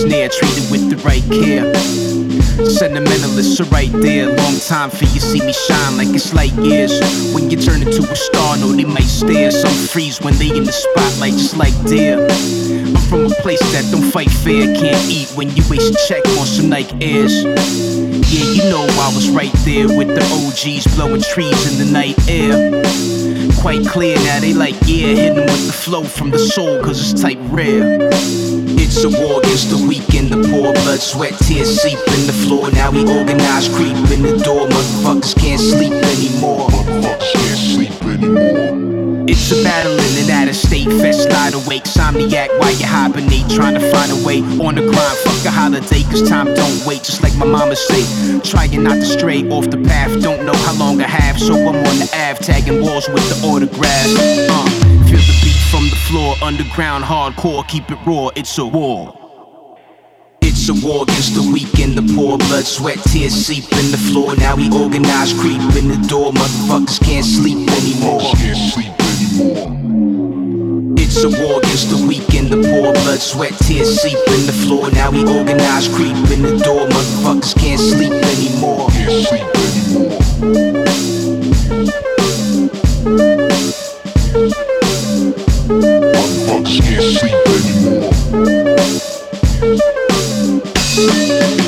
snare, treated with the right care. Sentimentalists are right there. Long time for you see me shine like it's light years. When you turn into a star, no, they might stare. Some freeze when they in the spotlight, just like deer. I'm from a place that don't fight fair. Can't eat when you waste a check on some Nike Airs. Yeah, you know I was right there with the OGs, blowing trees in the night air. Quite clear now, they like, yeah, hit them with the flow from the soul, cause it's type rare. It's a war against the weak and the poor. Blood, sweat, tears seep in the floor. Now we organize, creep in the door. Motherfuckers can't sleep anymore. It's a battle in an out-of-state fest, light awake, somniac while you hibernate, trying to find a way on the grind. Fuck a holiday, cause time don't wait, just like my mama say. Trying not to stray off the path, don't know how long I have, so I'm on the Ave, tagging walls with the autographs. Feel the beat from the floor, underground, hardcore, keep it raw, it's a war. It's a war against the weak and the poor. Blood, sweat, tears seep in the floor. Now we organize, creep in the door. Motherfuckers can't sleep anymore. It's a war against the weak and the poor. Blood, sweat, tears seep in the floor. Now we organize, creep in the door. Motherfuckers can't sleep anymore. Motherfuckers can't sleep anymore.